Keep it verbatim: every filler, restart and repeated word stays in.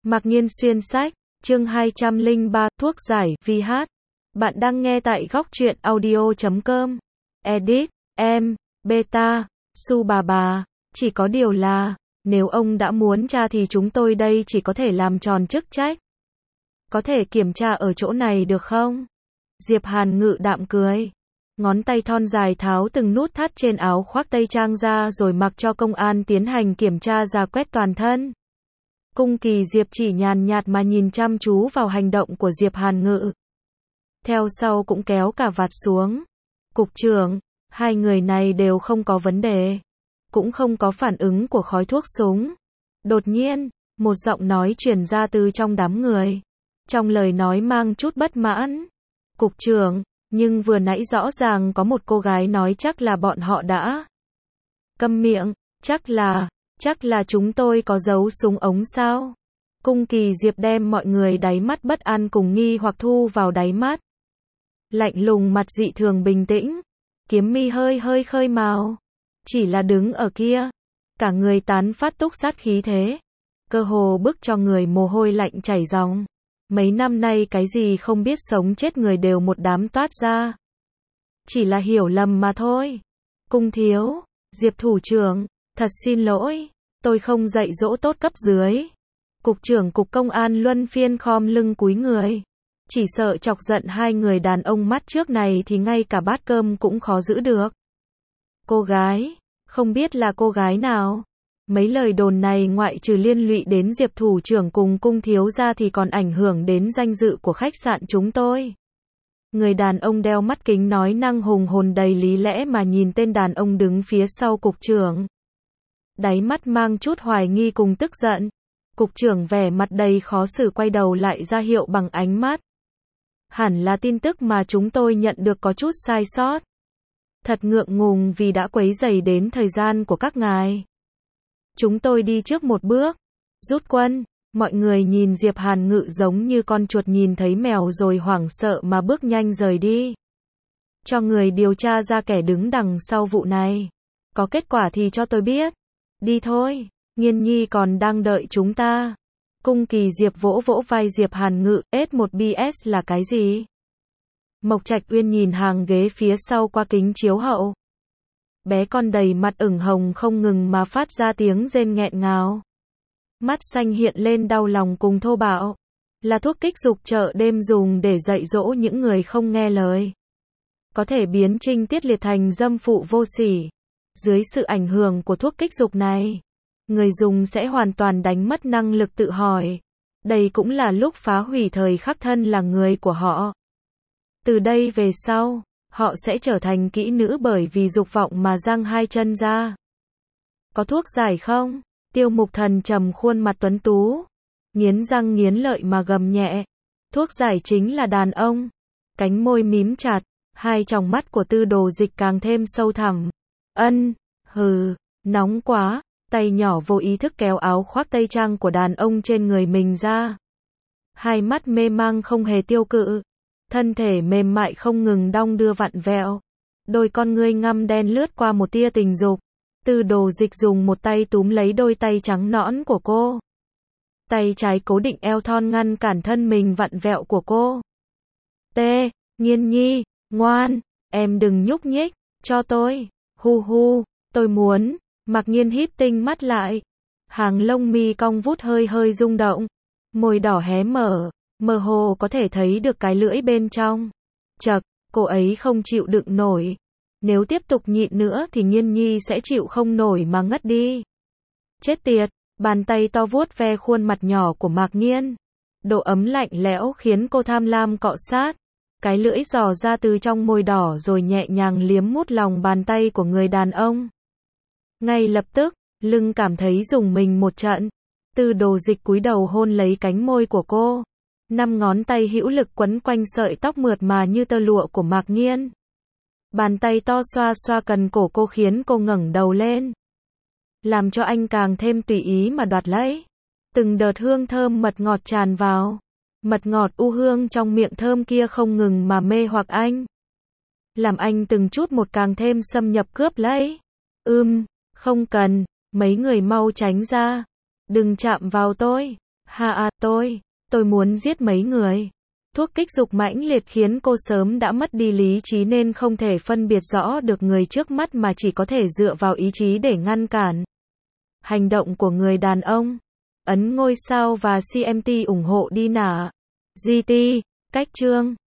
Mạc Nhiên xuyên sách, chương hai trăm lẻ ba, thuốc giải, vi hát. Bạn đang nghe tại góc truyện audio chấm com. Edit, em, beta, su bà bà. Chỉ có điều là, nếu ông đã muốn tra thì chúng tôi đây chỉ có thể làm tròn chức trách. Có thể kiểm tra ở chỗ này được không? Diệp Hàn Ngự đạm cười. Ngón tay thon dài tháo từng nút thắt trên áo khoác tây trang ra rồi mặc cho công an tiến hành kiểm tra rà quét toàn thân. Cung Kỳ Diệp chỉ nhàn nhạt mà nhìn chăm chú vào hành động của Diệp Hàn Ngự. Theo sau cũng kéo cả vạt xuống. Cục trưởng, hai người này đều không có vấn đề. Cũng không có phản ứng của khói thuốc súng. Đột nhiên, một giọng nói truyền ra từ trong đám người. Trong lời nói mang chút bất mãn. Cục trưởng, nhưng vừa nãy rõ ràng có một cô gái nói chắc là bọn họ đã. Câm miệng, chắc là, chắc là chúng tôi có giấu súng ống sao? Cung Kỳ Diệp đem mọi người đáy mắt bất an cùng nghi hoặc thu vào đáy mắt. Lạnh lùng mặt dị thường bình tĩnh, kiếm mi hơi hơi khơi màu. Chỉ là đứng ở kia, cả người tán phát túc sát khí thế. Cơ hồ bức cho người mồ hôi lạnh chảy ròng. Mấy năm nay cái gì không biết sống chết người đều một đám toát ra. Chỉ là hiểu lầm mà thôi. Cung thiếu, Diệp thủ trưởng, thật xin lỗi, tôi không dạy dỗ tốt cấp dưới. Cục trưởng cục công an luân phiên khom lưng cúi người. Chỉ sợ chọc giận hai người đàn ông mắt trước này thì ngay cả bát cơm cũng khó giữ được. Cô gái, không biết là cô gái nào. Mấy lời đồn này ngoại trừ liên lụy đến Diệp thủ trưởng cùng cung thiếu ra thì còn ảnh hưởng đến danh dự của khách sạn chúng tôi. Người đàn ông đeo mắt kính nói năng hùng hồn đầy lý lẽ mà nhìn tên đàn ông đứng phía sau cục trưởng. Đáy mắt mang chút hoài nghi cùng tức giận. Cục trưởng vẻ mặt đầy khó xử quay đầu lại ra hiệu bằng ánh mắt. Hẳn là tin tức mà chúng tôi nhận được có chút sai sót. Thật ngượng ngùng vì đã quấy rầy đến thời gian của các ngài. Chúng tôi đi trước một bước. Rút quân, mọi người nhìn Diệp Hàn Ngự giống như con chuột nhìn thấy mèo rồi hoảng sợ mà bước nhanh rời đi. Cho người điều tra ra kẻ đứng đằng sau vụ này. Có kết quả thì cho tôi biết. Đi thôi, Nghiên Nhi còn đang đợi chúng ta. Cung Kỳ Diệp vỗ vỗ vai Diệp Hàn Ngự, S một B S là cái gì? Mộc Trạch Uyên nhìn hàng ghế phía sau qua kính chiếu hậu. Bé con đầy mặt ửng hồng không ngừng mà phát ra tiếng rên nghẹn ngào. Mắt xanh hiện lên đau lòng cùng thô bạo. Là thuốc kích dục chợ đêm dùng để dạy dỗ những người không nghe lời. Có thể biến trinh tiết liệt thành dâm phụ vô sỉ. Dưới sự ảnh hưởng của thuốc kích dục này, người dùng sẽ hoàn toàn đánh mất năng lực tự hỏi. Đây cũng là lúc phá hủy thời khắc thân là người của họ. Từ đây về sau, họ sẽ trở thành kỹ nữ bởi vì dục vọng mà giang hai chân ra. Có thuốc giải không? Tiêu Mục Thần trầm khuôn mặt tuấn tú, nghiến răng nghiến lợi mà gầm nhẹ. Thuốc giải chính là đàn ông. Cánh môi mím chặt, hai tròng mắt của Tư Đồ Dịch càng thêm sâu thẳm. Ân, hừ, nóng quá. Tay nhỏ vô ý thức kéo áo khoác tây trang của đàn ông trên người mình ra. Hai mắt mê mang không hề tiêu cự. Thân thể mềm mại không ngừng đong đưa vặn vẹo. Đôi con ngươi ngăm đen lướt qua một tia tình dục. Tư Đồ Dịch dùng một tay túm lấy đôi tay trắng nõn của cô. Tay trái cố định eo thon ngăn cản thân mình vặn vẹo của cô. T, Nghiên Nhi, ngoan, em đừng nhúc nhích, cho tôi. Hu hu, tôi muốn. Mạc Nhiên híp tinh mắt lại. Hàng lông mi cong vút hơi hơi rung động. Môi đỏ hé mở. Mơ hồ có thể thấy được cái lưỡi bên trong. Chậc, cô ấy không chịu đựng nổi. Nếu tiếp tục nhịn nữa thì Nghiên Nhi sẽ chịu không nổi mà ngất đi. Chết tiệt, bàn tay to vuốt ve khuôn mặt nhỏ của Mạc Nhiên. Độ ấm lạnh lẽo khiến cô tham lam cọ sát. Cái lưỡi dò ra từ trong môi đỏ rồi nhẹ nhàng liếm mút lòng bàn tay của người đàn ông. Ngay lập tức, lưng cảm thấy rùng mình một trận. Tư Đồ Dịch cúi đầu hôn lấy cánh môi của cô. Năm ngón tay hữu lực quấn quanh sợi tóc mượt mà như tơ lụa của Mạc Nhiên. Bàn tay to xoa xoa cần cổ cô khiến cô ngẩng đầu lên. Làm cho anh càng thêm tùy ý mà đoạt lấy. Từng đợt hương thơm mật ngọt tràn vào. Mật ngọt u hương trong miệng thơm kia không ngừng mà mê hoặc anh. Làm anh từng chút một càng thêm xâm nhập cướp lấy. Ưm, không cần, mấy người mau tránh ra. Đừng chạm vào tôi. Ha à, tôi, tôi muốn giết mấy người. Thuốc kích dục mãnh liệt khiến cô sớm đã mất đi lý trí nên không thể phân biệt rõ được người trước mắt mà chỉ có thể dựa vào ý chí để ngăn cản hành động của người đàn ông. Ấn ngôi sao và xê em tê ủng hộ đi nả. giê tê, cách chương